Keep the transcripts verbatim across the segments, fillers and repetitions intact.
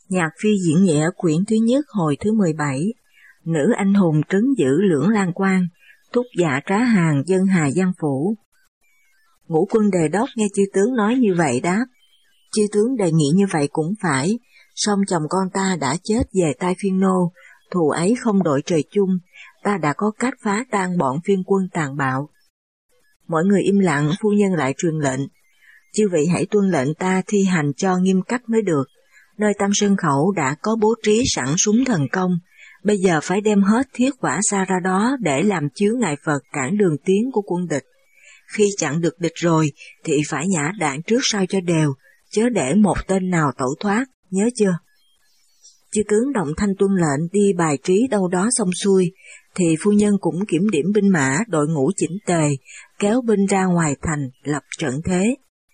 Nhạc Phi diễn nghĩa quyển thứ nhất hồi thứ mười bảy, nữ anh hùng trấn giữ Lưỡng Lan Quan, thúc dạ trá hàng dân Hà Giang phủ. Ngũ Quân Đề Đốc nghe chư tướng nói như vậy đáp, chư tướng đề nghị như vậy cũng phải, song chồng con ta đã chết về tay Phiên Nô, thù ấy không đội trời chung, ta đã có cách phá tan bọn phiên quân tàn bạo. Mọi người im lặng, phu nhân lại truyền lệnh, chư vị hãy tuân lệnh ta thi hành cho nghiêm cách mới được. Nơi Tam Sơn Khẩu đã có bố trí sẵn súng thần công, bây giờ phải đem hết thiết quả xa ra đó để làm chướng ngại Phật cản đường tiến của quân địch. Khi chặn được địch rồi thì phải nhả đạn trước sau cho đều, chớ để một tên nào tẩu thoát, nhớ chưa? Chư tướng đồng thanh tuân lệnh đi bài trí đâu đó xong xuôi, thì phu nhân cũng kiểm điểm binh mã đội ngũ chỉnh tề, kéo binh ra ngoài thành lập trận thế.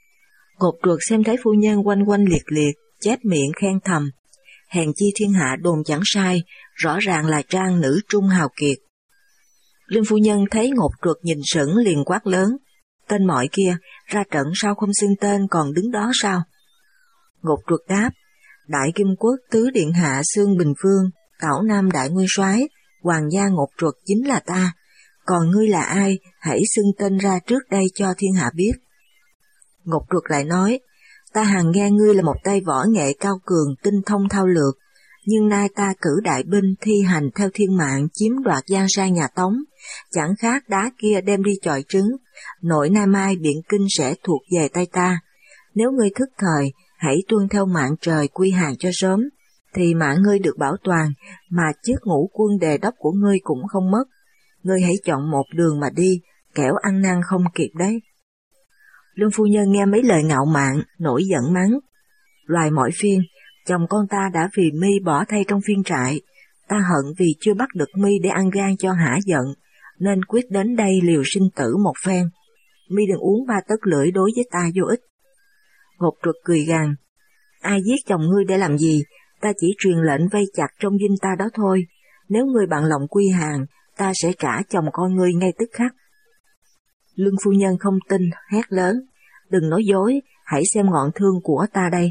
Ngột Truật xem thấy phu nhân quanh quanh liệt liệt, chép miệng khen thầm, hèn chi thiên hạ đồn chẳng sai, rõ ràng là trang nữ trung hào kiệt. Lương phu nhân thấy Ngột Truật nhìn sững liền quát lớn, tên mọi kia, ra trận sao không xưng tên còn đứng đó sao? Ngột Truật đáp, Đại Kim Quốc tứ điện hạ Xương Bình Vương, Tảo Nam đại nguyên soái, hoàng gia Ngột Truật chính là ta, còn ngươi là ai, hãy xưng tên ra trước đây cho thiên hạ biết. Ngột Truật lại nói, ta hằng nghe ngươi là một tay võ nghệ cao cường, tinh thông thao lược, nhưng nay ta cử đại binh thi hành theo thiên mạng chiếm đoạt giang sang nhà Tống, chẳng khác đá kia đem đi chọi trứng, nội nay mai Biện Kinh sẽ thuộc về tay ta. Nếu ngươi thức thời, hãy tuân theo mạng trời quy hàng cho sớm, thì mạng ngươi được bảo toàn, mà chức Ngũ Quân Đề Đốc của ngươi cũng không mất. Ngươi hãy chọn một đường mà đi, kẻo ăn năn không kịp đấy. Lương phu nhân nghe mấy lời ngạo mạn, nổi giận mắng. Loài mọi phiên, chồng con ta đã vì mi bỏ thay trong phiên trại, ta hận vì chưa bắt được mi để ăn gan cho hả giận, nên quyết đến đây liều sinh tử một phen. Mi đừng uống ba tấc lưỡi đối với ta vô ích. Ngột Truật cười gằn, ai giết chồng ngươi để làm gì, ta chỉ truyền lệnh vây chặt trong dinh ta đó thôi, nếu ngươi bằng lòng quy hàng, ta sẽ trả chồng con ngươi ngay tức khắc. Lương phu nhân không tin, hét lớn, đừng nói dối, hãy xem ngọn thương của ta đây.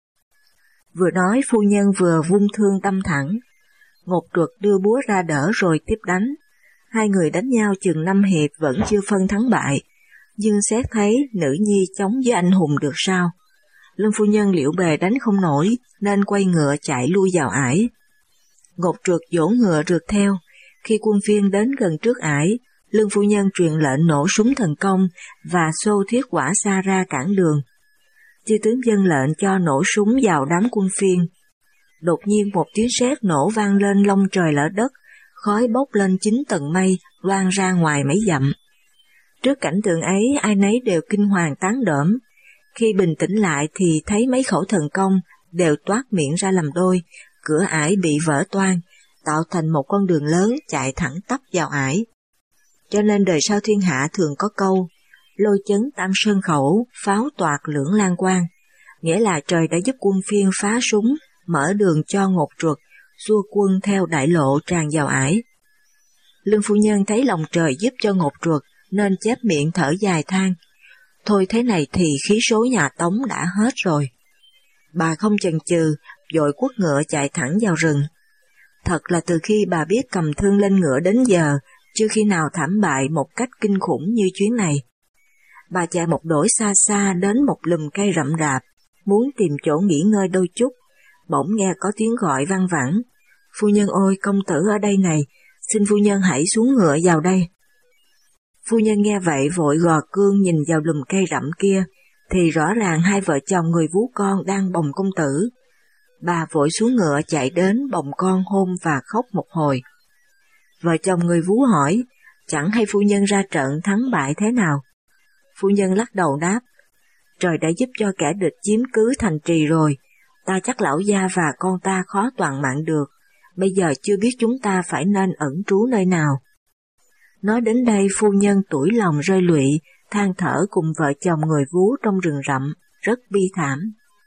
Vừa nói phu nhân vừa vung thương đâm thẳng, Ngột Truật đưa búa ra đỡ rồi tiếp đánh. Hai người đánh nhau chừng năm hiệp vẫn chưa phân thắng bại, nhưng xét thấy nữ nhi chống với anh hùng được sao. Lương phu nhân liệu bề đánh không nổi nên quay ngựa chạy lui vào ải. Ngột Truật dỗ ngựa rượt theo, khi quân phiên đến gần trước ải, Lương phu nhân truyền lệnh nổ súng thần công và xô thiết quả xa ra cản đường. Chư tướng dân lệnh cho nổ súng vào đám quân phiên. Đột nhiên một tiếng sét nổ vang lên long trời lở đất, khói bốc lên chín tầng mây, loang ra ngoài mấy dặm. Trước cảnh tượng ấy, ai nấy đều kinh hoàng tán đỡm. Khi bình tĩnh lại thì thấy mấy khẩu thần công đều toát miệng ra làm đôi, cửa ải bị vỡ toang, tạo thành một con đường lớn chạy thẳng tắp vào ải. Cho nên đời sau thiên hạ thường có câu, lôi chấn Tam Sơn Khẩu, pháo toạc Lưỡng Lan Quan, nghĩa là trời đã giúp quân phiên phá súng, mở đường cho Ngột Truật, xua quân theo đại lộ tràn vào ải. Lương phu nhân thấy lòng trời giúp cho Ngột Truật, nên chép miệng thở dài than, thôi thế này thì khí số nhà Tống đã hết rồi. Bà không chần chừ, vội quất ngựa chạy thẳng vào rừng. Thật là từ khi bà biết cầm thương lên ngựa đến giờ, chưa khi nào thảm bại một cách kinh khủng như chuyến này. Bà chạy một đỗi xa xa đến một lùm cây rậm rạp, muốn tìm chỗ nghỉ ngơi đôi chút, bỗng nghe có tiếng gọi vang vẳng, phu nhân ơi, công tử ở đây này, xin phu nhân hãy xuống ngựa vào đây. Phu nhân nghe vậy vội gò cương nhìn vào lùm cây rậm kia, thì rõ ràng hai vợ chồng người vú con đang bồng công tử. Bà vội xuống ngựa chạy đến bồng con hôn và khóc một hồi. Vợ chồng người vú hỏi, chẳng hay phu nhân ra trận thắng bại thế nào? Phu nhân lắc đầu đáp, trời đã giúp cho kẻ địch chiếm cứ thành trì rồi, ta chắc lão gia và con ta khó toàn mạng được, bây giờ chưa biết chúng ta phải nên ẩn trú nơi nào. Nói đến đây phu nhân tủi lòng rơi lụy, than thở cùng vợ chồng người vú trong rừng rậm, rất bi thảm.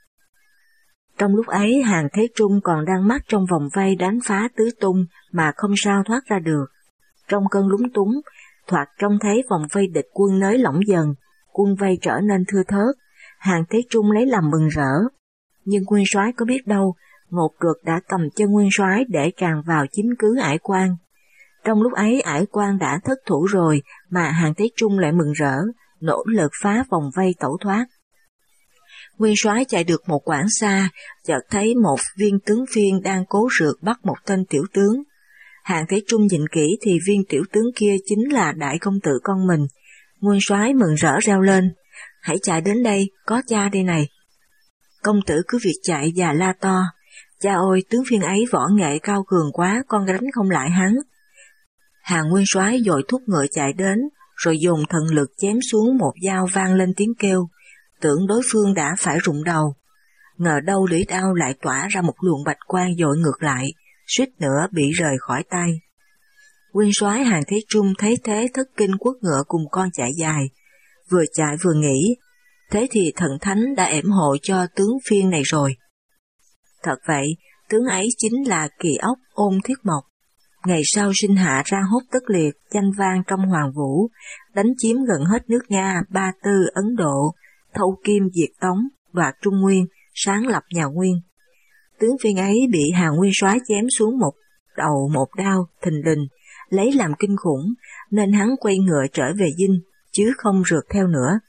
Trong lúc ấy Hàng Thế Trung còn đang mắc trong vòng vây đánh phá tứ tung mà không sao thoát ra được. Trong cơn lúng túng, thoạt trông thấy vòng vây địch quân nới lỏng dần, quân vây trở nên thưa thớt, Hàng Thế Trung lấy làm mừng rỡ. Nhưng nguyên soái có biết đâu, Ngột Truật đã cầm chân nguyên soái để tràn vào chiếm cứ Ải Quan. Trong lúc ấy Ải Quan đã thất thủ rồi mà Hàn Thế Trung lại mừng rỡ, nỗ lực phá vòng vây tẩu thoát. Nguyên soái chạy được một quãng xa, chợt thấy một viên tướng phiên đang cố rượt bắt một tên tiểu tướng. Hàn Thế Trung nhìn kỹ thì viên tiểu tướng kia chính là đại công tử con mình. Nguyên soái mừng rỡ reo lên, hãy chạy đến đây, có cha đây này. Công tử cứ việc chạy và la to, cha ơi, tướng phiên ấy võ nghệ cao cường quá, con đánh không lại hắn. Hàn Nguyên soái vội thúc ngựa chạy đến, rồi dùng thần lực chém xuống một dao vang lên tiếng kêu, tưởng đối phương đã phải rụng đầu. Ngờ đâu lưỡi đao lại tỏa ra một luồng bạch quang dội ngược lại, suýt nữa bị rời khỏi tay. Nguyên soái Hàn Thế Trung thấy thế thất kinh quất ngựa cùng con chạy dài, vừa chạy vừa nghĩ, thế thì thần thánh đã ẻm hộ cho tướng phiên này rồi. Thật vậy, tướng ấy chính là Kỳ Ốc Ôn Thiết Mộc. Ngày sau sinh hạ ra hốt tất liệt, danh vang trong hoàng vũ, đánh chiếm gần hết nước Nga, Ba Tư, Ấn Độ, thâu kim diệt Tống, đoạt Trung Nguyên, sáng lập nhà Nguyên. Tướng phiên ấy bị Hàn Nguyên soái chém xuống một đầu một đao, thình lình, lấy làm kinh khủng, nên hắn quay ngựa trở về dinh, chứ không rượt theo nữa.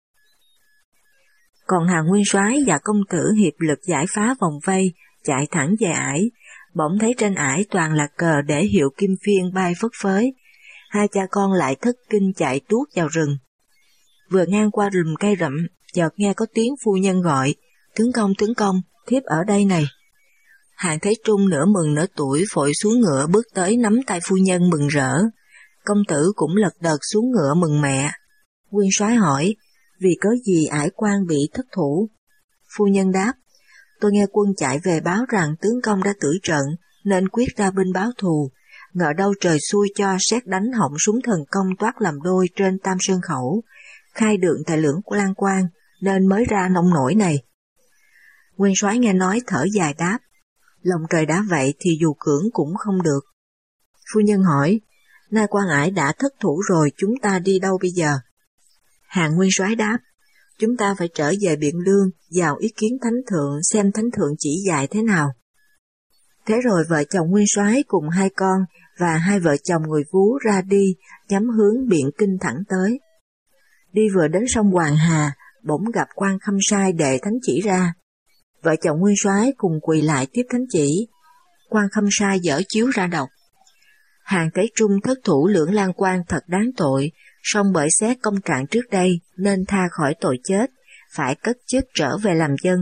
Còn Hàn Nguyên soái và công tử hiệp lực giải phá vòng vây, chạy thẳng về Ải, bỗng thấy trên Ải toàn là cờ để hiệu kim phiên bay phất phới. Hai cha con lại thất kinh chạy tuốt vào rừng. Vừa ngang qua rừng cây rậm, chợt nghe có tiếng phu nhân gọi, tướng công tướng công, thiếp ở đây này. Hàn Thế Trung nửa mừng nửa tuổi vội xuống ngựa bước tới nắm tay phu nhân mừng rỡ. Công tử cũng lật đật xuống ngựa mừng mẹ. Nguyên soái hỏi, vì cớ gì Ải Quan bị thất thủ? Phu nhân đáp, tôi nghe quân chạy về báo rằng tướng công đã tử trận, nên quyết ra binh báo thù. Ngờ đâu trời xui cho sét đánh họng súng thần công toát làm đôi trên Tam Sơn Khẩu, khai đường tại Lưỡng Lan Quan, nên mới ra nông nổi này. Nguyên soái nghe nói thở dài đáp, lòng trời đã vậy thì dù cưỡng cũng không được. Phu nhân hỏi, nay Quan Ải đã thất thủ rồi, chúng ta đi đâu bây giờ? Hàn Nguyên soái đáp, chúng ta phải trở về Biện Lương, vào ý kiến thánh thượng xem thánh thượng chỉ dạy thế nào. Thế rồi vợ chồng Nguyên soái cùng hai con và hai vợ chồng người Vú ra đi, nhắm hướng Biện Kinh thẳng tới. Đi vừa đến sông Hoàng Hà, bỗng gặp quan Khâm Sai đệ thánh chỉ ra. Vợ chồng Nguyên soái cùng quỳ lại tiếp thánh chỉ. Quan Khâm Sai dở chiếu ra đọc. Hàn Thế Trung thất thủ Lưỡng Lan Quan thật đáng tội, song bởi xét công trạng trước đây nên tha khỏi tội chết, phải cất chức trở về làm dân.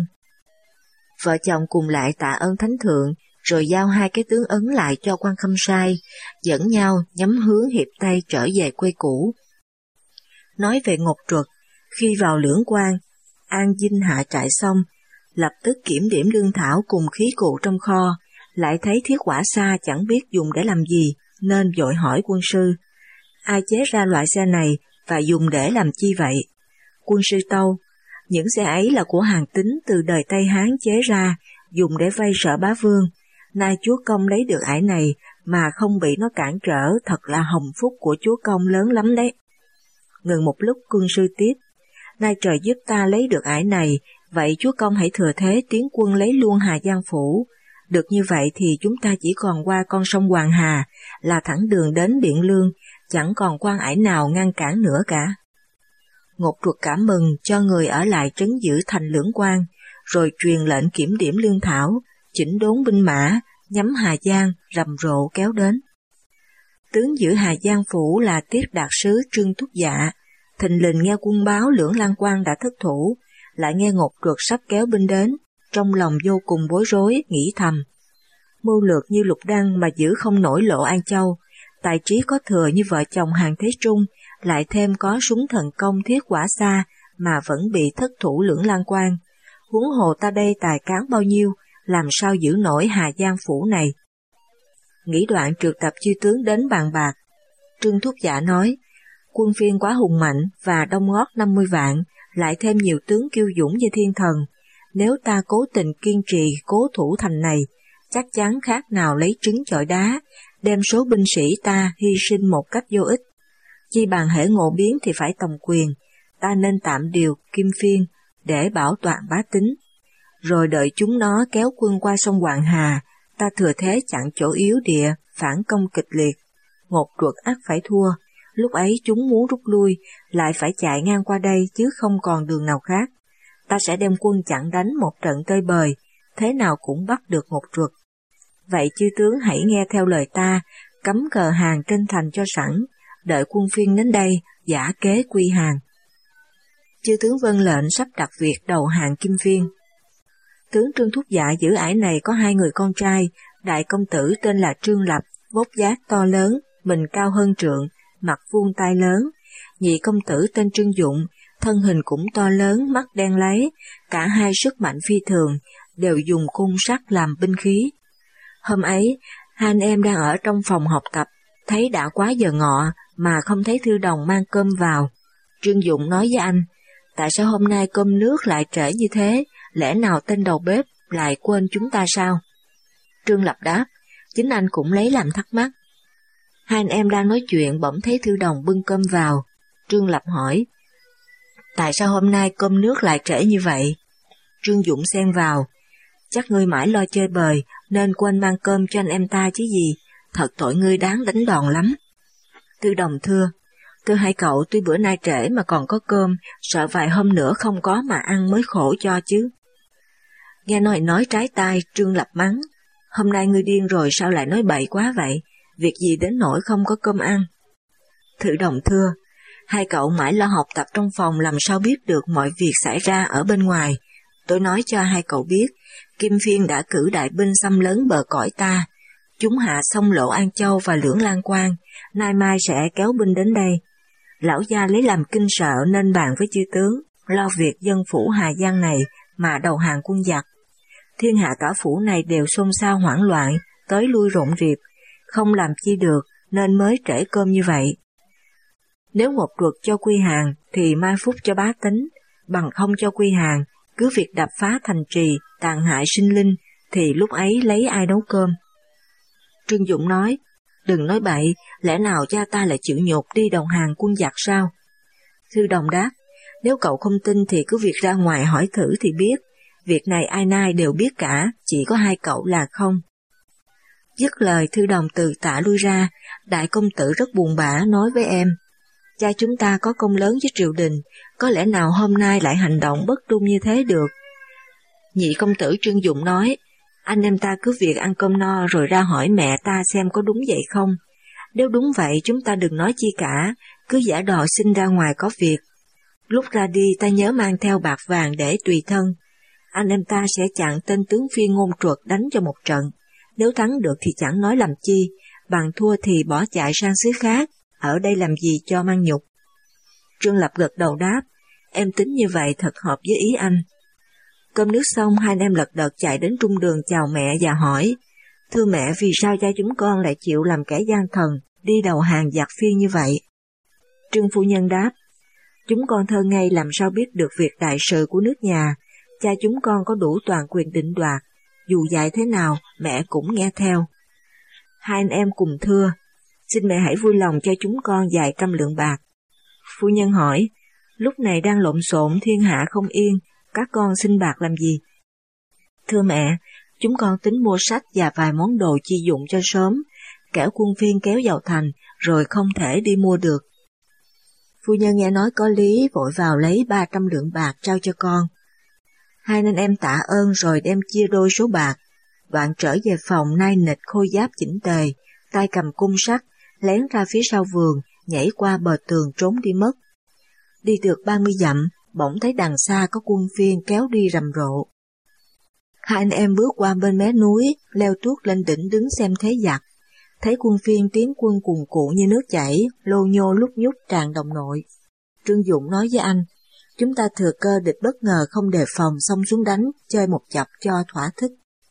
Vợ chồng cùng lại tạ ơn thánh thượng, rồi giao hai cái tướng ấn lại cho quan Khâm Sai, dẫn nhau nhắm hướng hiệp Tây trở về quê cũ. Nói về Ngột Truật, khi vào Lưỡng Quan, An Dinh hạ trại xong, lập tức kiểm điểm lương thảo cùng khí cụ trong kho, lại thấy thiết hỏa xa chẳng biết dùng để làm gì, nên vội hỏi quân sư, ai chế ra loại xe này và dùng để làm chi vậy? Quân sư tâu, những xe ấy là của Hàn Tín từ đời Tây Hán chế ra, dùng để vây Sở Bá Vương. Nay chúa công lấy được ải này mà không bị nó cản trở, thật là hồng phúc của chúa công lớn lắm đấy. Ngừng một lúc quân sư tiếp, nay trời giúp ta lấy được ải này, vậy chúa công hãy thừa thế tiến quân lấy luôn Hà Giang Phủ. Được như vậy thì chúng ta chỉ còn qua con sông Hoàng Hà, là thẳng đường đến Biện Lương, chẳng còn quan ải nào ngăn cản nữa cả. Ngột Truật cảm mừng cho người ở lại trấn giữ thành Lưỡng Quan, rồi truyền lệnh kiểm điểm lương thảo, chỉnh đốn binh mã, nhắm Hà Giang, rầm rộ kéo đến. Tướng giữ Hà Giang Phủ là Tiết Đạt Sứ Trương Thúc Dạ, thình lình nghe quân báo Lưỡng Lan Quan đã thất thủ, lại nghe Ngột Truật sắp kéo binh đến, trong lòng vô cùng bối rối, nghĩ thầm. Mưu lược như Lục Đăng mà giữ không nổi Lộ An Châu, tài trí có thừa như vợ chồng Hàn Thế Trung, lại thêm có súng thần công thiết hỏa xa mà vẫn bị thất thủ Lưỡng Lan Quan. Huống hồ ta đây tài cán bao nhiêu, làm sao giữ nổi Hà Giang Phủ này? Nghĩ đoạn triệu tập chư tướng đến bàn bạc. Trương Thúc Dạ nói, quân phiên quá hùng mạnh và đông ngót năm mươi vạn, lại thêm nhiều tướng kiêu dũng như thiên thần. Nếu ta cố tình kiên trì cố thủ thành này, chắc chắn khác nào lấy trứng chọi đá, đem số binh sĩ ta hy sinh một cách vô ích. Chi bằng hễ ngộ biến thì phải tòng quyền, ta nên tạm điều Kim Phiên để bảo toàn bá tính. rồi đợi chúng nó kéo quân qua sông Hoàng Hà, ta thừa thế chặn chỗ yếu địa, phản công kịch liệt. Ngột Truật ắt phải thua, lúc ấy chúng muốn rút lui, lại phải chạy ngang qua đây chứ không còn đường nào khác. Ta sẽ đem quân chặn đánh một trận tơi bời, thế nào cũng bắt được Ngột Truật. Vậy chư tướng hãy nghe theo lời ta, cắm cờ hàng trên thành cho sẵn, đợi quân phiên đến đây, giả kế quy hàng. Chư tướng vâng lệnh sắp đặt việc đầu hàng Kim Phiên. Tướng Trương Thúc Dạ giữ ải này có hai người con trai, đại công tử tên là Trương Lập, vóc dáng to lớn, mình cao hơn trượng, mặt vuông tai lớn. Nhị công tử tên Trương Dụng, thân hình cũng to lớn, mắt đen láy, cả hai sức mạnh phi thường, đều dùng cung sắt làm binh khí. Hôm ấy, hai anh em đang ở trong phòng học tập, thấy đã quá giờ ngọ mà không thấy Thư Đồng mang cơm vào. Trương Dụng nói với anh, tại sao hôm nay cơm nước lại trễ như thế, lẽ nào tên đầu bếp lại quên chúng ta sao? Trương Lập đáp, chính anh cũng lấy làm thắc mắc. Hai anh em đang nói chuyện bỗng thấy Thư Đồng bưng cơm vào. Trương Lập hỏi, tại sao hôm nay cơm nước lại trễ như vậy? Trương Dụng xen vào, chắc ngươi mãi lo chơi bời nên quên mang cơm cho anh em ta chứ gì, thật tội ngươi đáng đánh đòn lắm. Thư Đồng thưa, thưa hai cậu, tuy bữa nay trễ mà còn có cơm, sợ vài hôm nữa không có mà ăn mới khổ cho chứ. Nghe nói nói trái tai, Trương Lập mắng, hôm nay ngươi điên rồi sao lại nói bậy quá vậy, việc gì đến nỗi không có cơm ăn. Thư Đồng thưa, hai cậu mãi lo học tập trong phòng làm sao biết được mọi việc xảy ra ở bên ngoài. Tôi nói cho hai cậu biết, Kim Phiên đã cử đại binh xâm lấn bờ cõi ta. Chúng hạ xong Lộ An Châu và Lưỡng Lan Quan, nay mai sẽ kéo binh đến đây. Lão gia lấy làm kinh sợ nên bàn với chư tướng, lo việc dân phủ Hà Giang này mà đầu hàng quân giặc. Thiên hạ cả phủ này đều xôn xao hoảng loạn, tới lui rộn rịp, không làm chi được nên mới trễ cơm như vậy. Nếu Ngột Truật cho quy hàng thì mai phúc cho bá tính, bằng không cho quy hàng, cứ việc đập phá thành trì, tàn hại sinh linh, thì lúc ấy lấy ai nấu cơm? Trương Dụng nói, đừng nói bậy, lẽ nào cha ta lại chịu nhục đi đầu hàng quân giặc sao? Thư Đồng đáp, nếu cậu không tin thì cứ việc ra ngoài hỏi thử thì biết, việc này ai nai đều biết cả, chỉ có hai cậu là không. Dứt lời Thư Đồng từ tạ lui ra, đại công tử rất buồn bã nói với em, cha chúng ta có công lớn với triều đình, có lẽ nào hôm nay lại hành động bất trung như thế được. Nhị công tử Trương Dụng nói, anh em ta cứ việc ăn cơm no rồi ra hỏi mẹ ta xem có đúng vậy không. Nếu đúng vậy chúng ta đừng nói chi cả, cứ giả đò xin ra ngoài có việc. Lúc ra đi ta nhớ mang theo bạc vàng để tùy thân. Anh em ta sẽ chặn tên tướng Phiên Ngôn Truật đánh cho một trận. Nếu thắng được thì chẳng nói làm chi, bằng thua thì bỏ chạy sang xứ khác, ở đây làm gì cho mang nhục. Trương Lập gật đầu đáp, em tính như vậy thật hợp với ý anh. Cơm nước xong, hai anh em lật đật chạy đến trung đường chào mẹ và hỏi, thưa mẹ, vì sao cha chúng con lại chịu làm kẻ gian thần, đi đầu hàng giặc Phiên như vậy? Trương phu nhân đáp, chúng con thơ ngây làm sao biết được việc đại sự của nước nhà, cha chúng con có đủ toàn quyền định đoạt, dù dạy thế nào mẹ cũng nghe theo. Hai anh em cùng thưa, xin mẹ hãy vui lòng cho chúng con vài trăm lượng bạc. Phu nhân hỏi, lúc này đang lộn xộn thiên hạ không yên, các con xin bạc làm gì? Thưa mẹ, chúng con tính mua sách và vài món đồ chi dụng cho sớm, kẻo quân Phiên kéo vào thành, rồi không thể đi mua được. Phu nhân nghe nói có lý, vội vào lấy ba trăm lượng bạc trao cho con. Hai anh em tạ ơn rồi đem chia đôi số bạc, đoạn trở về phòng nai nịch khôi giáp chỉnh tề, tay cầm cung sắt, lén ra phía sau vườn, nhảy qua bờ tường trốn đi mất. Đi được ba mươi dặm, bỗng thấy đằng xa có quân Phiên kéo đi rầm rộ. Hai anh em bước qua bên mé núi, leo tuốt lên đỉnh đứng xem thế giặc. Thấy quân Phiên tiến quân cuồn cuộn như nước chảy, lô nhô lúc nhúc tràn đồng nội. Trương Dụng nói với anh, chúng ta thừa cơ địch bất ngờ không đề phòng xông xuống đánh, chơi một chập cho thỏa thích.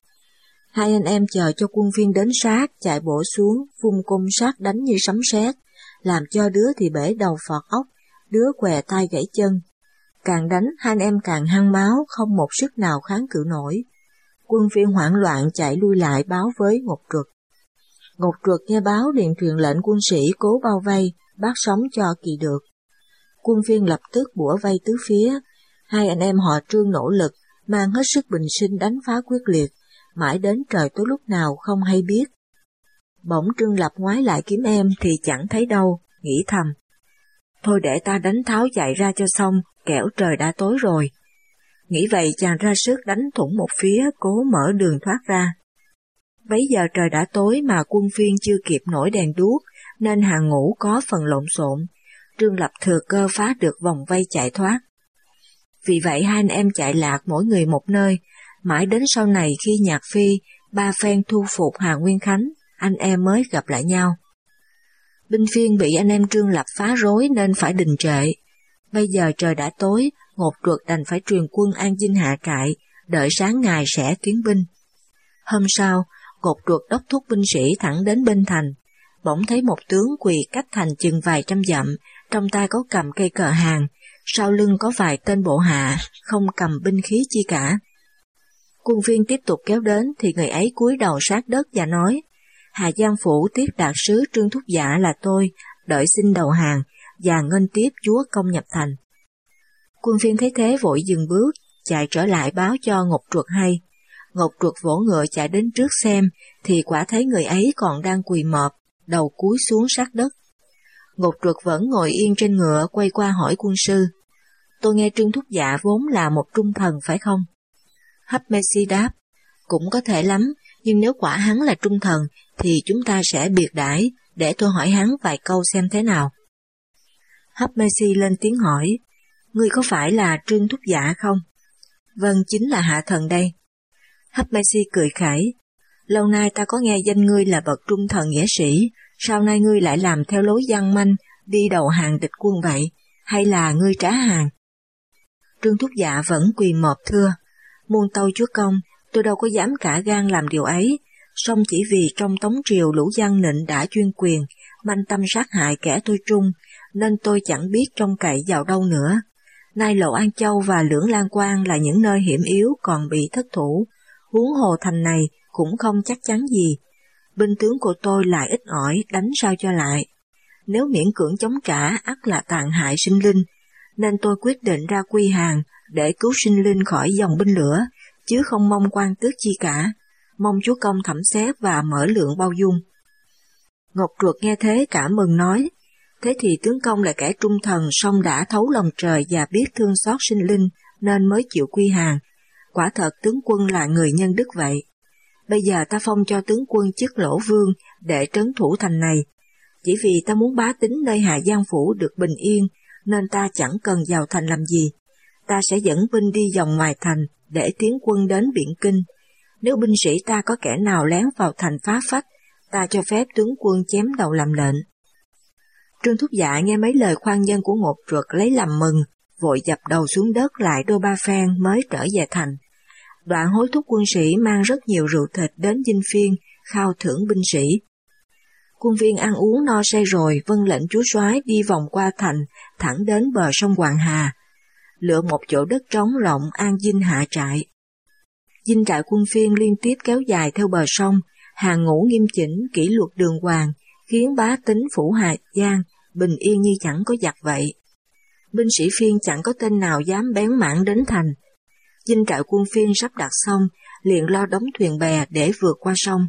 Hai anh em chờ cho quân Phiên đến sát, chạy bộ xuống, vung cung sát đánh như sấm sét, làm cho đứa thì bể đầu phọt óc, đứa què tay gãy chân. Càng đánh hai anh em càng hăng máu, không một sức nào kháng cự nổi. Quân Phiên hoảng loạn chạy lui lại báo với Ngột Truật. Ngột Truật nghe báo liền truyền lệnh quân sĩ cố bao vây, bắt sống cho kỳ được. Quân Phiên lập tức bủa vây tứ phía, hai anh em họ Trương nỗ lực, mang hết sức bình sinh đánh phá quyết liệt, mãi đến trời tối lúc nào không hay biết. Bỗng Trương Lập ngoái lại kiếm em thì chẳng thấy đâu, nghĩ thầm. Thôi để ta đánh tháo chạy ra cho xong, kẻo trời đã tối rồi. Nghĩ vậy chàng ra sức đánh thủng một phía, cố mở đường thoát ra. Bấy giờ trời đã tối mà quân phiên chưa kịp nổi đèn đuốc, nên hàng ngũ có phần lộn xộn. Trương Lập thừa cơ phá được vòng vây chạy thoát. Vì vậy hai anh em chạy lạc mỗi người một nơi, mãi đến sau này khi Nhạc Phi, ba phen thu phục Hà Nguyên Khánh, anh em mới gặp lại nhau. Binh phiên bị anh em Trương Lập phá rối nên phải đình trệ. Bây giờ trời đã tối, Ngột Truật đành phải truyền quân an dinh hạ trại, đợi sáng ngày sẽ tiến binh. Hôm sau, Ngột Truật đốc thúc binh sĩ thẳng đến bên thành, bỗng thấy một tướng quỳ cách thành chừng vài trăm dặm, trong tay có cầm cây cờ hàng, sau lưng có vài tên bộ hạ, không cầm binh khí chi cả. Quân phiên tiếp tục kéo đến thì người ấy cúi đầu sát đất và nói, Hà Giang Phủ tiếp đạt sứ Trương Thúc Dạ là tôi, đợi xin đầu hàng và nghênh tiếp chúa công nhập thành. Quân phiên thấy thế vội dừng bước, chạy trở lại báo cho Ngột Truật hay. Ngột Truật vỗ ngựa chạy đến trước xem, thì quả thấy người ấy còn đang quỳ mọp, đầu cúi xuống sát đất. Ngột Truật vẫn ngồi yên trên ngựa quay qua hỏi quân sư, tôi nghe Trương Thúc Dạ vốn là một trung thần phải không? Hấp Mê Si đáp, cũng có thể lắm, nhưng nếu quả hắn là trung thần thì chúng ta sẽ biệt đãi, để tôi hỏi hắn vài câu xem thế nào. Hấp Mê Si lên tiếng hỏi, ngươi có phải là Trương Thúc Dạ không? Vâng, chính là hạ thần đây. Hấp Mê Si cười khẩy, lâu nay ta có nghe danh ngươi là bậc trung thần nghĩa sĩ, sao nay ngươi lại làm theo lối gian manh, đi đầu hàng địch quân vậy, hay là ngươi trá hàng? Trương Thúc Dạ vẫn quỳ mọp thưa, muôn tâu chúa công, tôi đâu có dám cả gan làm điều ấy, song chỉ vì trong Tống triều lũ gian nịnh đã chuyên quyền, manh tâm sát hại kẻ tôi trung, nên tôi chẳng biết trông cậy vào đâu nữa. Nay Lộ An Châu và Lưỡng Lan Quan là những nơi hiểm yếu còn bị thất thủ, huống hồ thành này cũng không chắc chắn gì. Binh tướng của tôi lại ít ỏi, đánh sao cho lại. Nếu miễn cưỡng chống trả ắt là tàn hại sinh linh, nên tôi quyết định ra quy hàng để cứu sinh linh khỏi dòng binh lửa, chứ không mong quan tước chi cả, mong chúa công thẩm xét và mở lượng bao dung. Ngột Truật nghe thế cảm mừng nói, thế thì tướng công là kẻ trung thần song đã thấu lòng trời và biết thương xót sinh linh nên mới chịu quy hàng, quả thật tướng quân là người nhân đức vậy. Bây giờ ta phong cho tướng quân chức Lỗ Vương để trấn thủ thành này, chỉ vì ta muốn bá tính nơi Hà Giang Phủ được bình yên nên ta chẳng cần vào thành làm gì. Ta sẽ dẫn binh đi vòng ngoài thành để tiến quân đến Biện Kinh. Nếu binh sĩ ta có kẻ nào lén vào thành phá phách, ta cho phép tướng quân chém đầu làm lệnh. Trương Thúc Dạ nghe mấy lời khoan nhân của Ngột Truật lấy làm mừng, vội dập đầu xuống đất lại đôi ba phen mới trở về thành. Đoạn hối thúc quân sĩ mang rất nhiều rượu thịt đến dinh phiên, khao thưởng binh sĩ. Quân viên ăn uống no say rồi vâng lệnh chúa soái đi vòng qua thành, thẳng đến bờ sông Hoàng Hà, lựa một chỗ đất trống rộng an dinh hạ trại. Dinh trại quân phiên liên tiếp kéo dài theo bờ sông, hàng ngũ nghiêm chỉnh, kỷ luật đường hoàng, khiến bá tính phủ Hà Giang bình yên như chẳng có giặc vậy. Binh sĩ phiên chẳng có tên nào dám bén mảng đến thành. Dinh trại quân phiên sắp đặt xong, liền lo đóng thuyền bè để vượt qua sông.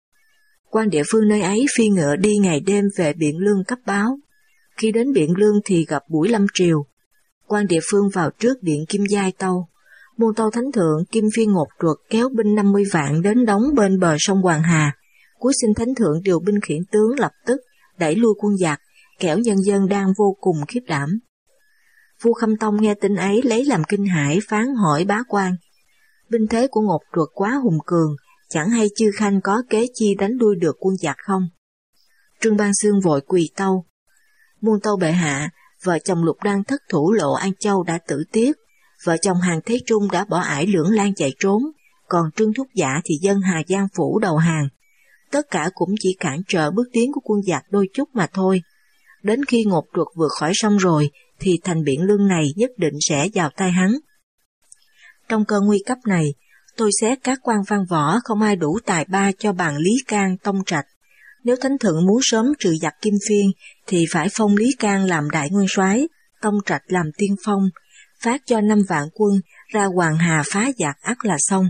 Quan địa phương nơi ấy phi ngựa đi ngày đêm về Biện Lương cấp báo. Khi đến Biện Lương thì gặp buổi lâm triều. Quan địa phương vào trước điện Kim Giai tâu. Muôn tâu thánh thượng Kim Phiên Ngột Truật kéo binh năm mươi vạn đến đóng bên bờ sông Hoàng Hà. Cúi xin thánh thượng điều binh khiển tướng lập tức đẩy lui quân giặc, kẻo nhân dân đang vô cùng khiếp đảm. Vua Khâm Tông nghe tin ấy lấy làm kinh hãi, phán hỏi bá quan. Binh thế của Ngột Truật quá hùng cường, chẳng hay chư khanh có kế chi đánh lui được quân giặc không? Trương Ban Xương vội quỳ tâu. Muôn tâu bệ hạ, vợ chồng Lục Đăng thất thủ Lộ An Châu đã tử tiết, vợ chồng Hàn Thế Trung đã bỏ ải Lưỡng Lan chạy trốn, còn Trương Thúc Dạ thì dân Hà Giang Phủ đầu hàng. Tất cả cũng chỉ cản trở bước tiến của quân giặc đôi chút mà thôi. Đến khi Ngột Truật vượt khỏi sông rồi, thì thành Biện Lương này nhất định sẽ vào tay hắn. Trong cơn nguy cấp này, tôi xét các quan văn võ không ai đủ tài ba cho bằng Lý Can, Tông Trạch. Nếu thánh thượng muốn sớm trừ giặc Kim Phiên, thì phải phong Lý Can làm đại nguyên soái, Tông Trạch làm tiên phong, phát cho năm vạn quân ra Hoàng Hà phá giặc ắt là xong.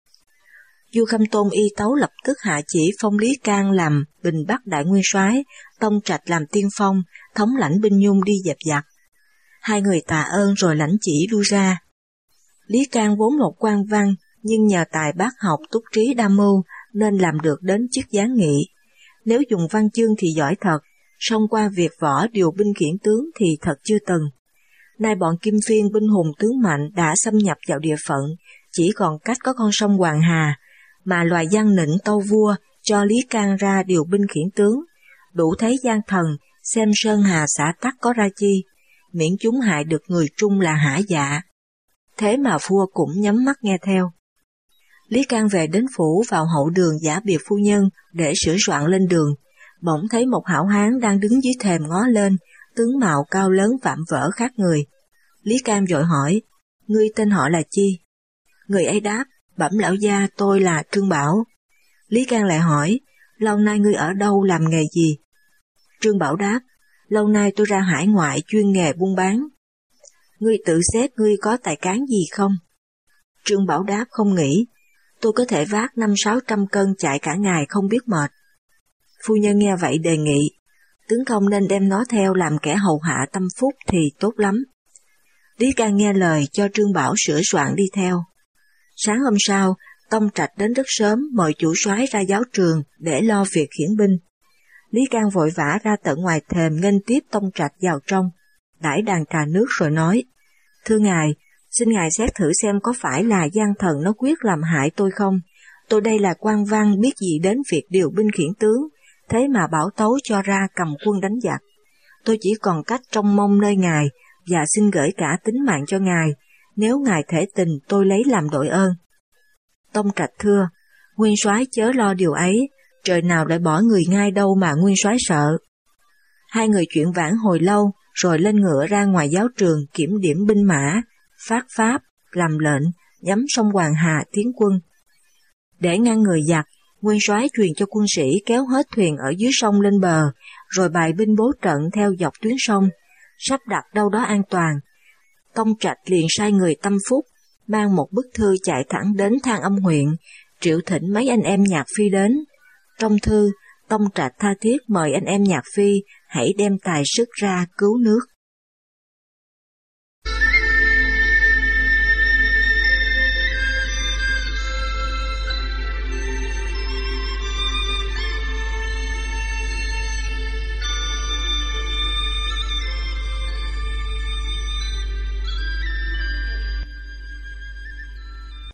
Vua Khâm Tôn y tấu lập tức hạ chỉ phong Lý Can làm Bình Bắc đại nguyên soái, Tông Trạch làm tiên phong, thống lãnh binh nhung đi dẹp giặc. Hai người tạ ơn rồi lãnh chỉ lui ra. Lý Can vốn một quan văn, nhưng nhờ tài bác học túc trí đa mưu nên làm được đến chức giáng nghị. Nếu dùng văn chương thì giỏi thật, song qua việc võ điều binh khiển tướng thì thật chưa từng. Nay bọn Kim Phiên binh hùng tướng mạnh đã xâm nhập vào địa phận, chỉ còn cách có con sông Hoàng Hà, mà loài gian nịnh tâu vua cho Lý Can ra điều binh khiển tướng, đủ thấy gian thần xem sơn hà xã tắc có ra chi, miễn chúng hại được người Trung là hả dạ. Thế mà vua cũng nhắm mắt nghe theo. Lý Can về đến phủ vào hậu đường giả biệt phu nhân để sửa soạn lên đường, bỗng thấy một hảo hán đang đứng dưới thềm ngó lên, tướng mạo cao lớn vạm vỡ khác người. Lý Can vội hỏi, ngươi tên họ là chi? Người ấy đáp, bẩm lão gia, tôi là Trương Bảo. Lý Can lại hỏi, lâu nay ngươi ở đâu, làm nghề gì? Trương Bảo đáp, lâu nay tôi ra hải ngoại chuyên nghề buôn bán. Ngươi tự xét ngươi có tài cán gì không? Trương Bảo đáp, không nghĩ, tôi có thể vác năm sáu trăm cân chạy cả ngày không biết mệt. Phu nhân nghe vậy đề nghị, tướng công nên đem nó theo làm kẻ hầu hạ tâm phúc thì tốt lắm. Lý Can nghe lời cho Trương Bảo sửa soạn đi theo. Sáng hôm sau, Tông Trạch đến rất sớm mời chủ soái ra giáo trường để lo việc khiển binh. Lý Can vội vã ra tận ngoài thềm nghênh tiếp Tông Trạch vào trong, đãi đàn trà nước rồi nói, thưa ngài, xin ngài xét thử xem có phải là gian thần nó quyết làm hại tôi không? Tôi đây là quan văn biết gì đến việc điều binh khiển tướng, thế mà bảo tấu cho ra cầm quân đánh giặc. Tôi chỉ còn cách trông mong nơi ngài và xin gửi cả tính mạng cho ngài, nếu ngài thể tình tôi lấy làm đội ơn. Tông Trạch thưa, nguyên soái chớ lo điều ấy, trời nào lại bỏ người ngay đâu mà nguyên soái sợ. Hai người chuyện vãn hồi lâu, rồi lên ngựa ra ngoài giáo trường kiểm điểm binh mã, phát pháp, làm lệnh, nhắm sông Hoàng Hà tiến quân. Để ngăn người giặc, nguyên soái truyền cho quân sĩ kéo hết thuyền ở dưới sông lên bờ, rồi bài binh bố trận theo dọc tuyến sông, sắp đặt đâu đó an toàn. Tông Trạch liền sai người tâm phúc, mang một bức thư chạy thẳng đến Thang Âm huyện, triệu thỉnh mấy anh em Nhạc Phi đến. Trong thư, Tông Trạch tha thiết mời anh em Nhạc Phi hãy đem tài sức ra cứu nước.